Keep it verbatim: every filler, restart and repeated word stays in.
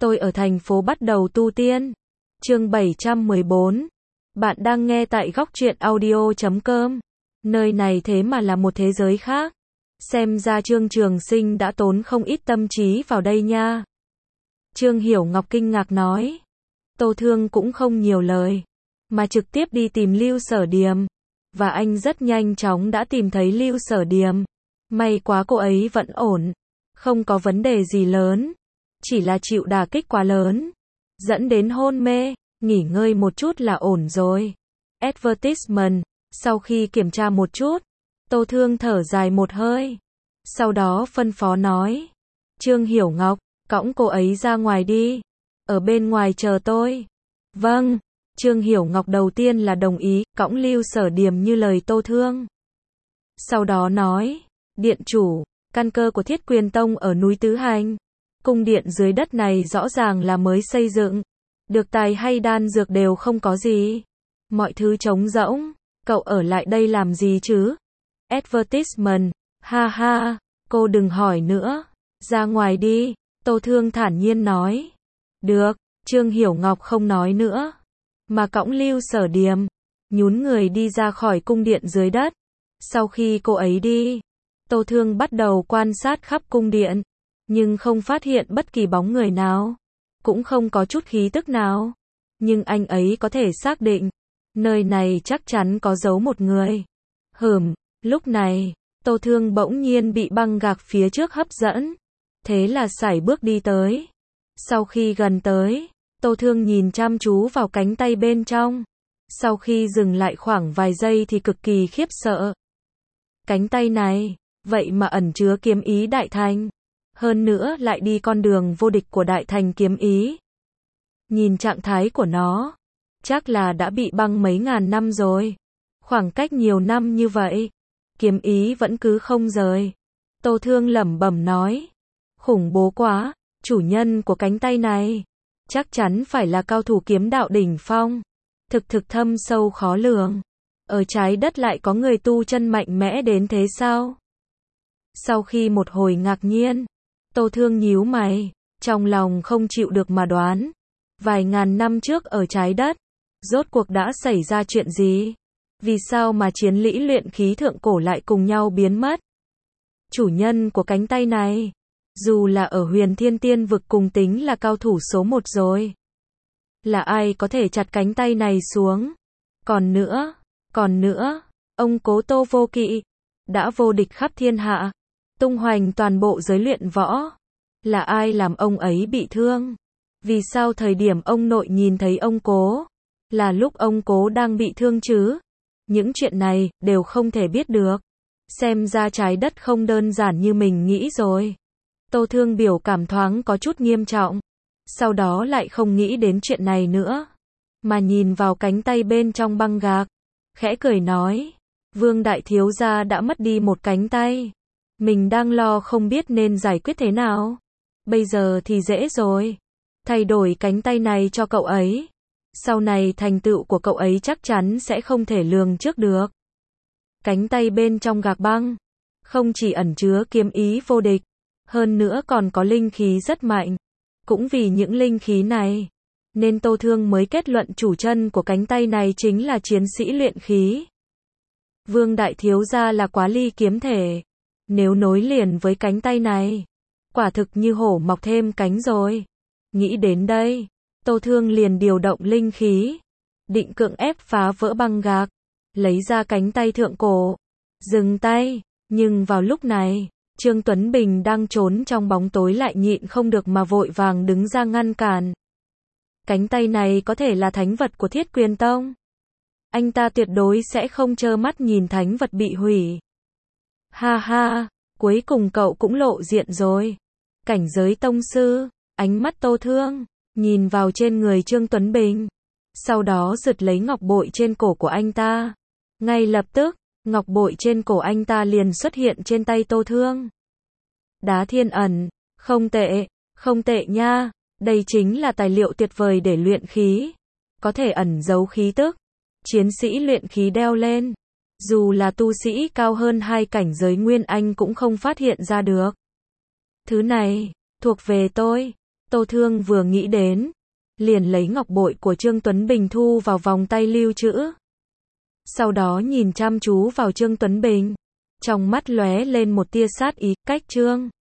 Tôi ở thành phố bắt đầu tu tiên. Chương bảy trăm mười bốn. Bạn đang nghe tại góc truyện audio chấm com. Nơi này thế mà là một thế giới khác. Xem ra Trương Trường Sinh đã tốn không ít tâm trí vào đây nha. Trương Hiểu Ngọc kinh ngạc nói. Tô Thương cũng không nhiều lời, mà trực tiếp đi tìm Lưu Sở Điềm. Và anh rất nhanh chóng đã tìm thấy Lưu Sở Điềm. May quá cô ấy vẫn ổn, không có vấn đề gì lớn, chỉ là chịu đả kích quá lớn, dẫn đến hôn mê, nghỉ ngơi một chút là ổn rồi. Advertisement, sau khi kiểm tra một chút, Tô Thương thở dài một hơi. Sau đó phân phó nói, Trương Hiểu Ngọc, cõng cô ấy ra ngoài đi, ở bên ngoài chờ tôi. Vâng, Trương Hiểu Ngọc đầu tiên là đồng ý, cõng Lưu Sở Điềm như lời Tô Thương. Sau đó nói, điện chủ, căn cơ của Thiết Quyền Tông ở núi Tứ Hành. Cung điện dưới đất này rõ ràng là mới xây dựng, được tài hay đan dược đều không có gì. Mọi thứ trống rỗng, cậu ở lại đây làm gì chứ? Advertisement, ha ha, cô đừng hỏi nữa, ra ngoài đi, Tô Thương thản nhiên nói. Được, Trương Hiểu Ngọc không nói nữa, mà cõng Lưu Sở Điềm, nhún người đi ra khỏi cung điện dưới đất. Sau khi cô ấy đi, Tô Thương bắt đầu quan sát khắp cung điện, nhưng không phát hiện bất kỳ bóng người nào, cũng không có chút khí tức nào. Nhưng anh ấy có thể xác định, nơi này chắc chắn có giấu một người. Hửm, lúc này, Tô Thương bỗng nhiên bị băng gạc phía trước hấp dẫn, thế là sải bước đi tới. Sau khi gần tới, Tô Thương nhìn chăm chú vào cánh tay bên trong. Sau khi dừng lại khoảng vài giây thì cực kỳ khiếp sợ. Cánh tay này, vậy mà ẩn chứa kiếm ý đại thành. Hơn nữa lại đi con đường vô địch của đại thành kiếm ý. Nhìn trạng thái của nó, chắc là đã bị băng mấy ngàn năm rồi. Khoảng cách nhiều năm như vậy, kiếm ý vẫn cứ không rời. Tô Thương lẩm bẩm nói, khủng bố quá, chủ nhân của cánh tay này chắc chắn phải là cao thủ kiếm đạo đỉnh phong, thực thực thâm sâu khó lường. Ở trái đất lại có người tu chân mạnh mẽ đến thế sao? Sau khi một hồi ngạc nhiên, Tô Thương nhíu mày, trong lòng không chịu được mà đoán, vài ngàn năm trước ở trái đất, rốt cuộc đã xảy ra chuyện gì? Vì sao mà chiến lĩ luyện khí thượng cổ lại cùng nhau biến mất? Chủ nhân của cánh tay này, dù là ở Huyền Thiên Tiên vực cùng tính là cao thủ số một rồi. Là ai có thể chặt cánh tay này xuống? Còn nữa, còn nữa, ông cố Tô Vô Kỵ, đã vô địch khắp thiên hạ, tung hoành toàn bộ giới luyện võ. Là ai làm ông ấy bị thương? Vì sao thời điểm ông nội nhìn thấy ông cố, là lúc ông cố đang bị thương chứ? Những chuyện này, đều không thể biết được. Xem ra trái đất không đơn giản như mình nghĩ rồi. Tô Thương biểu cảm thoáng có chút nghiêm trọng. Sau đó lại không nghĩ đến chuyện này nữa, mà nhìn vào cánh tay bên trong băng gạc, khẽ cười nói, Vương đại thiếu gia đã mất đi một cánh tay. Mình đang lo không biết nên giải quyết thế nào. Bây giờ thì dễ rồi. Thay đổi cánh tay này cho cậu ấy. Sau này thành tựu của cậu ấy chắc chắn sẽ không thể lường trước được. Cánh tay bên trong gạc băng, không chỉ ẩn chứa kiếm ý vô địch, hơn nữa còn có linh khí rất mạnh. Cũng vì những linh khí này, nên Tô Thương mới kết luận chủ chân của cánh tay này chính là chiến sĩ luyện khí. Vương đại thiếu gia là Quá Ly kiếm thể. Nếu nối liền với cánh tay này, quả thực như hổ mọc thêm cánh rồi. Nghĩ đến đây, Tô Thương liền điều động linh khí, định cưỡng ép phá vỡ băng gạc, lấy ra cánh tay thượng cổ. Dừng tay, nhưng vào lúc này, Trương Tuấn Bình đang trốn trong bóng tối lại nhịn không được mà vội vàng đứng ra ngăn cản. Cánh tay này có thể là thánh vật của Thiết Quyền Tông. Anh ta tuyệt đối sẽ không trơ mắt nhìn thánh vật bị hủy. Ha ha, cuối cùng cậu cũng lộ diện rồi. Cảnh giới tông sư, ánh mắt Tô Thương nhìn vào trên người Trương Tuấn Bình, sau đó giật lấy ngọc bội trên cổ của anh ta. Ngay lập tức, ngọc bội trên cổ anh ta liền xuất hiện trên tay Tô Thương. Đá thiên ẩn, không tệ, không tệ nha, đây chính là tài liệu tuyệt vời để luyện khí, có thể ẩn giấu khí tức. Chiến sĩ luyện khí đeo lên, dù là tu sĩ cao hơn hai cảnh giới Nguyên Anh cũng không phát hiện ra được. Thứ này, thuộc về tôi. Tô Thương vừa nghĩ đến, liền lấy ngọc bội của Trương Tuấn Bình thu vào vòng tay lưu trữ. Sau đó nhìn chăm chú vào Trương Tuấn Bình, trong mắt lóe lên một tia sát ý, cách Trương